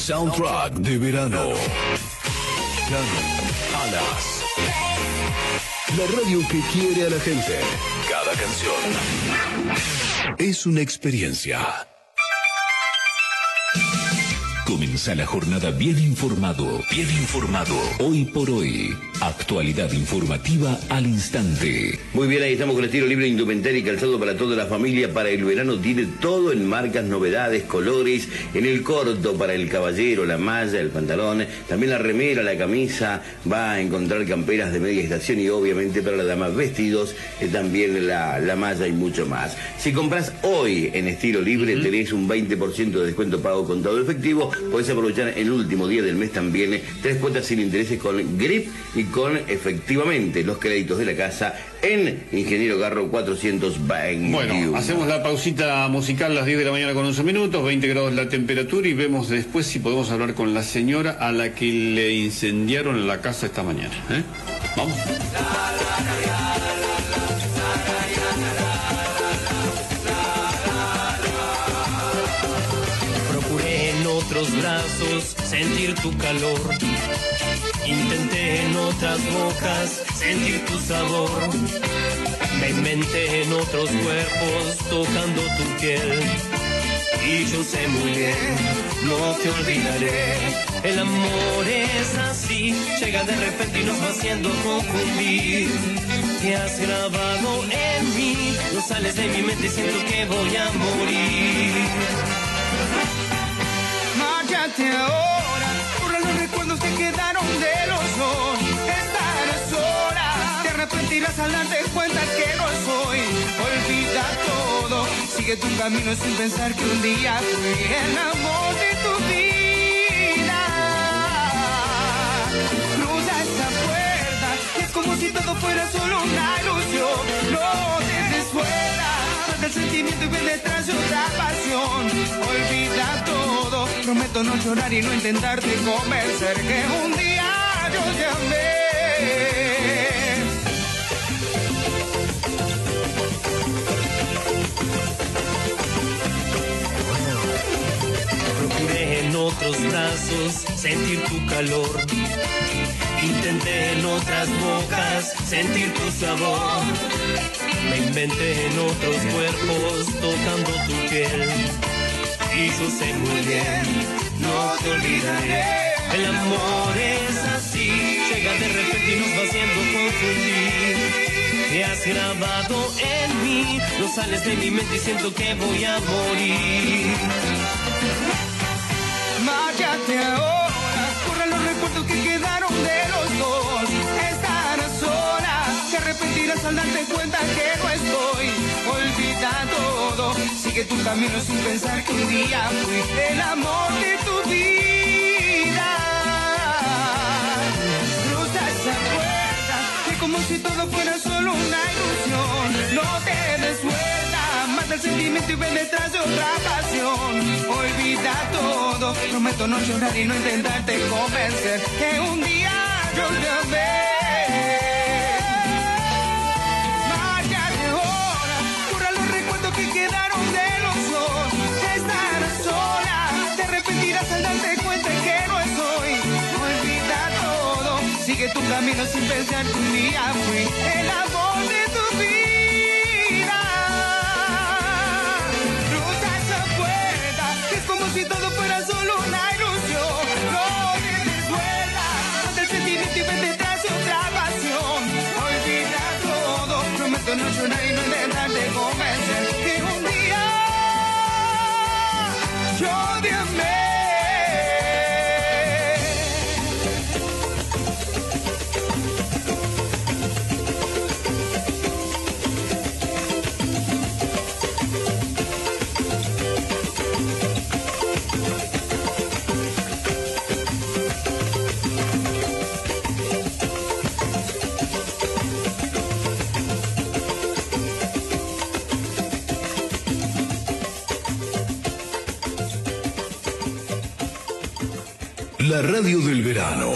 Soundtrack de verano. Alas. La radio que quiere a la gente. Cada canción es una experiencia. Comienza la jornada bien informado. Hoy por hoy. Actualidad informativa al instante. Muy bien, ahí estamos con estilo libre, indumentaria y calzado para toda la familia. Para el verano tiene todo en marcas, novedades, colores. En el corto para el caballero, la malla, el pantalón, también la remera, la camisa. Va a encontrar camperas de media estación y obviamente para la dama vestidos, también la malla y mucho más. Si compras hoy en estilo libre tenés un 20% de descuento pago contado efectivo. Podés aprovechar el último día del mes también 3 cuotas sin intereses con GRIP y con efectivamente los créditos de la casa en Ingeniero Garro 421. Bueno, hacemos la pausita musical a las 10 de la mañana con 11 minutos, 20 grados la temperatura y vemos después si podemos hablar con la señora a la que le incendiaron la casa esta mañana. Vamos. Otros brazos sentir tu calor, intenté en otras bocas sentir tu sabor, me inventé en otros cuerpos tocando tu piel y yo sé muy bien, no te olvidaré. El amor es así, llega de repente y nos va haciendo confundir. Te has grabado en mí, no sales de mi mente y siento que voy a morir. Márchate ahora, borra los recuerdos que quedaron de los dos. Estarás sola, te arrepentirás al darte cuenta que no soy. Olvida todo, sigue tu camino sin pensar que un día fui el amor de tu vida. Cruza esa puerta, es como si todo fuera solo una ilusión. No te des vuelta, mata el sentimiento y ven detrás de otra pasión. Olvida todo, prometo no llorar y no intentarte convencer que un día yo te amé. Procuré en otros brazos sentir tu calor, intenté en otras bocas sentir tu sabor, me inventé en otros cuerpos tocando tu piel y yo sé muy bien, no te olvidaré. El amor es así, llega de repente y nos va haciendo confundir. Te has grabado en mí, no sales de mi mente y siento que voy a morir. Márchate ahora, borra los recuerdos que quedaron de los dos. Estarás sola, te arrepentirás al darte cuenta que no estoy. Olvida todo, sigue tu camino sin pensar que un día fui el amor de tu vida. Cruza esa puerta, que como si todo fuera solo una ilusión. No te des vuelta, mata el sentimiento y ven detrás de otra pasión. Olvida todo, prometo no llorar y no intentarte convencer que un día yo te amé. Márchate ahora, borra los recuerdos que quedaron de los dos. Estarás sola, te arrepentirás al darte cuenta que no estoy. Olvida todo, sigue tu camino sin pensar que un día fui el amor de tu vida. Cruza esa puerta, es como si todo fuera solo una ilusión. No te des vuelta, mata el sentimiento y ven detrás de otra pasión. Olvida todo, prometo no llorar y no intentarte convencer que un día yo te amé. La radio del verano.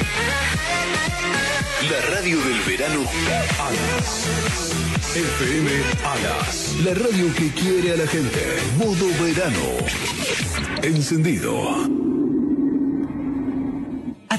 La radio del verano Alas. FM Alas. La radio que quiere a la gente. Modo verano. Encendido.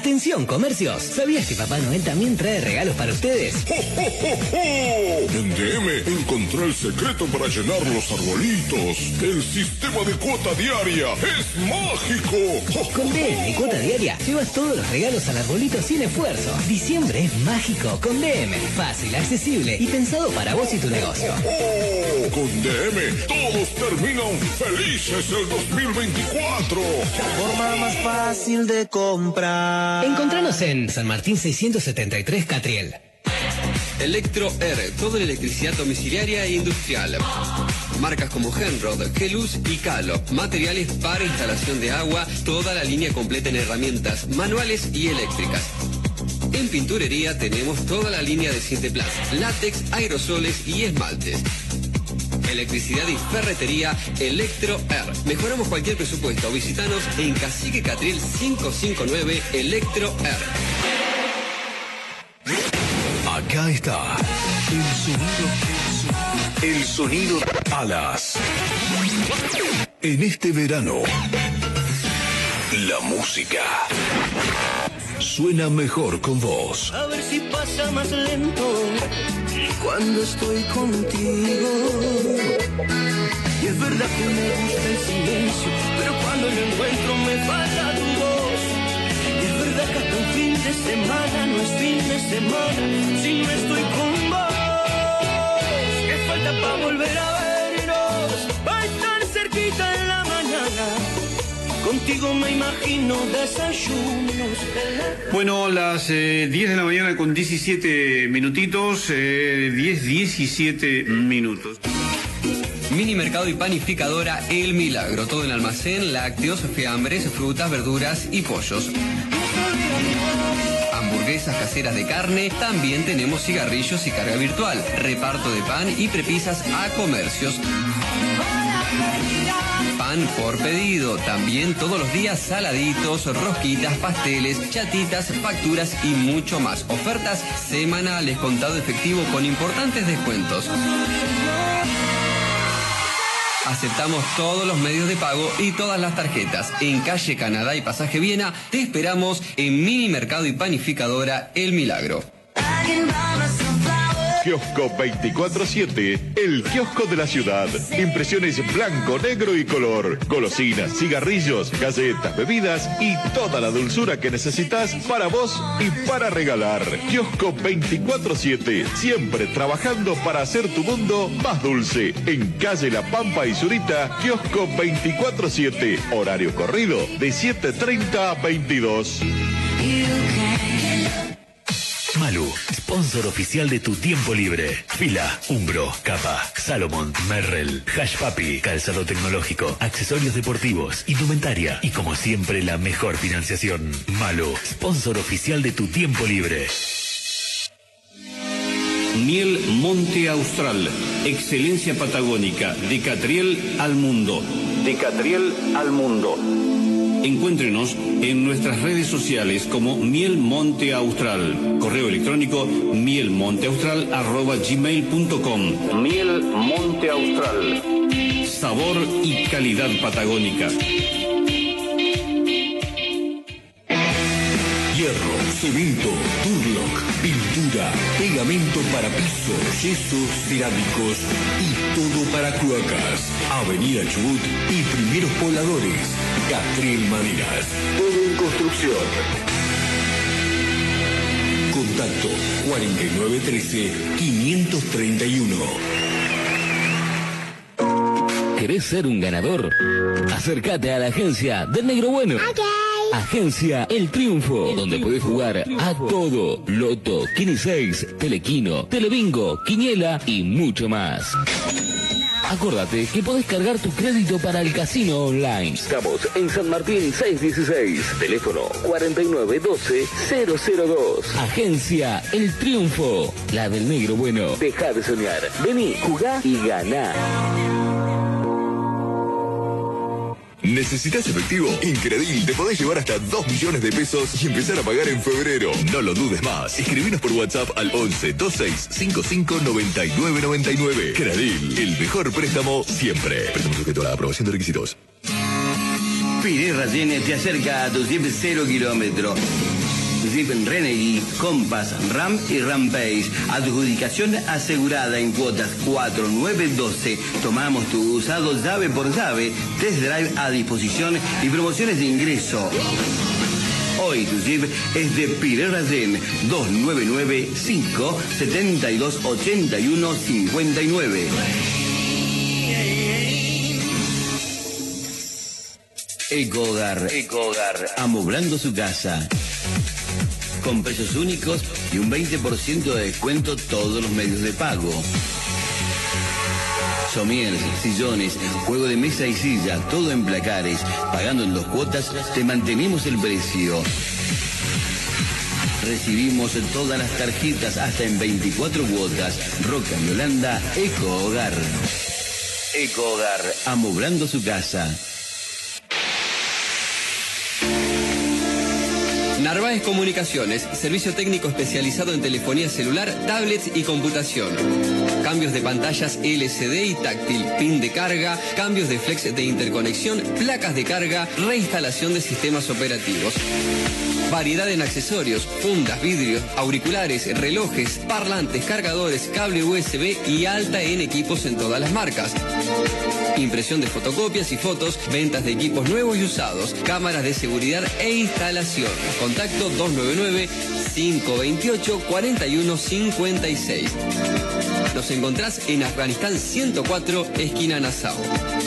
Atención, comercios. ¿Sabías que Papá Noel también trae regalos para ustedes? ¡Jo, jo, jo, jo! En DM encontré el secreto para llenar los arbolitos. El sistema de cuota diaria es mágico. ¡Jo, jo, Con DM y cuota diaria llevas todos los regalos al arbolito sin esfuerzo. Diciembre es mágico con DM. Fácil, accesible y pensado para vos y tu negocio. oh! Con DM todos terminan felices el 2024. Forma más fácil de comprar. Encontranos en San Martín 673 Catriel. Electro R, toda la electricidad domiciliaria e industrial. Marcas como Henrod, Geluz y Calo. Materiales para instalación de agua, toda la línea completa en herramientas manuales y eléctricas. En pinturería tenemos toda la línea de Cinteplas, látex, aerosoles y esmaltes. Electricidad y ferretería Electro R. Mejoramos cualquier presupuesto. Visítanos en Cacique Catriel 559 Electro R. Acá está el sonido Alas. En este verano, la música suena mejor con vos. A ver si pasa más lento cuando estoy contigo. Y es verdad que me gusta el silencio, pero cuando lo encuentro me falta tu voz. Y es verdad que hasta un fin de semana no es fin de semana si no estoy con vos. ¿Qué falta para volver a vernos? Va a estar cerquita en la mañana. Contigo me imagino desayunos. Bueno, las 10 de la mañana con 17 minutitos, 17 minutos. Mini mercado y panificadora El Milagro. Todo en almacén, lácteos, fiambres, frutas, verduras y pollos. Hamburguesas caseras de carne. También tenemos cigarrillos y carga virtual. Reparto de pan y prepisas a comercios. Pan por pedido. También todos los días saladitos, rosquitas, pasteles, chatitas, facturas y mucho más. Ofertas semanales, contado efectivo con importantes descuentos. Aceptamos todos los medios de pago y todas las tarjetas. En calle Canadá y Pasaje Viena te esperamos en Mini Mercado y Panificadora El Milagro. Kiosco 24/7, el kiosco de la ciudad. Impresiones blanco, negro y color. Golosinas, cigarrillos, galletas, bebidas y toda la dulzura que necesitas para vos y para regalar. Kiosco 24/7, siempre trabajando para hacer tu mundo más dulce. En calle La Pampa y Zurita, Kiosco 24/7. Horario corrido de 7:30 a 22. Malu, sponsor oficial de tu tiempo libre. Fila, Umbro, Capa, Salomon, Merrell, Hash Papi, calzado tecnológico, accesorios deportivos, indumentaria y como siempre la mejor financiación. Malu, sponsor oficial de tu tiempo libre. Miel Monte Austral, excelencia patagónica, de Catriel al mundo. De Catriel al mundo. Encuéntrenos en nuestras redes sociales como Miel Monte Austral. Correo electrónico mielmonteaustral@gmail.com. Miel Monte Austral. Sabor y calidad patagónica. Hierro, cemento, turlock, pintura, pegamento para piso, yesos, cerámicos y todo para cloacas. Avenida Chubut y primeros pobladores. Catriel Maderas. Todo en construcción. Contacto 4913-531. ¿Querés ser un ganador? Acércate a la agencia del Negro Bueno. Agencia El Triunfo, donde podés jugar a todo. Loto, Kini 6, Telequino, Telebingo, Quiniela y mucho más. Acordate que podés cargar tu crédito para el casino online. Estamos en San Martín 616. Teléfono 4912-002. Agencia El Triunfo, la del Negro Bueno. Deja de soñar. Vení, jugá y ganá. ¿Necesitas efectivo? Incredil, te podés llevar hasta 2 millones de pesos y empezar a pagar en febrero. No lo dudes más. Escribinos por WhatsApp al 11 26 55 99 99. Credil, el mejor préstamo siempre. Préstamo sujeto a la aprobación de requisitos. Piré Rayene te acerca a tu siempre 0 kilómetros. Jeep Renegade, Compass, Ram y Rampage. Adjudicación asegurada en cuotas 4, 9, 12. Tomamos tu usado llave por llave, test drive a disposición y promociones de ingreso. Hoy tu Jeep es de Piré Rayén, 2995-7281-59. Ecohogar, amoblando su casa. Con precios únicos y un 20% de descuento todos los medios de pago. Somieres, sillones, juego de mesa y silla, todo en placares. Pagando en 2 cuotas, te mantenemos el precio. Recibimos todas las tarjetas hasta en 24 cuotas. Roca y Holanda, Ecohogar. Ecohogar, amoblando su casa. Narváez Comunicaciones, servicio técnico especializado en telefonía celular, tablets y computación. Cambios de pantallas LCD y táctil, pin de carga, cambios de flex de interconexión, placas de carga, reinstalación de sistemas operativos. Variedad en accesorios, fundas, vidrios, auriculares, relojes, parlantes, cargadores, cable USB y alta en equipos en todas las marcas. Impresión de fotocopias y fotos, ventas de equipos nuevos y usados, cámaras de seguridad e instalación. Contacto 299-528-4156. Nos encontrás en Afganistán 104, esquina Nassau.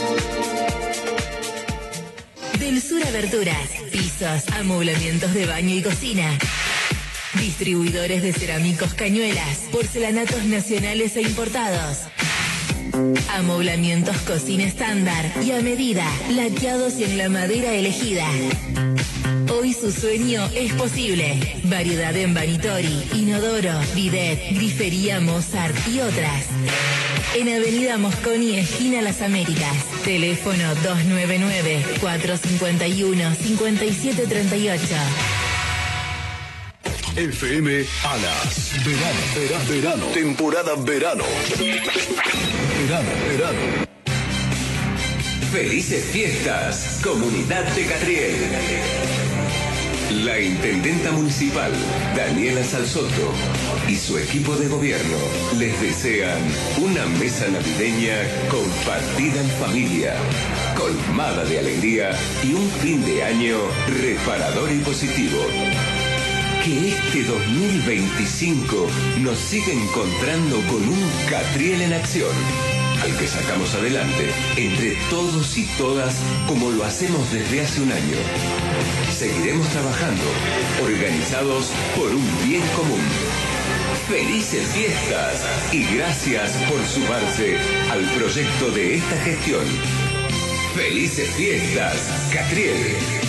Del Sur Aberturas, pisos, amoblamientos de baño y cocina. Distribuidores de cerámicos, cañuelas, porcelanatos nacionales e importados. Amoblamientos cocina estándar y a medida, laqueados en la madera elegida. Hoy su sueño es posible. Variedad en vanitori, inodoro, bidet, grifería Mozart y otras. En Avenida Mosconi, esquina Las Américas. Teléfono 299-451-5738. FM Alas. Verano. Temporada verano. Verano. Felices fiestas, Comunidad de Catriel. La intendenta municipal, Daniela Salsoto, y su equipo de gobierno les desean una mesa navideña compartida en familia, colmada de alegría y un fin de año reparador y positivo. Que este 2025 nos siga encontrando con un Catriel en acción, al que sacamos adelante entre todos y todas como lo hacemos desde hace un año. Seguiremos trabajando, organizados por un bien común. ¡Felices fiestas! Y gracias por sumarse al proyecto de esta gestión. ¡Felices fiestas, Catriel!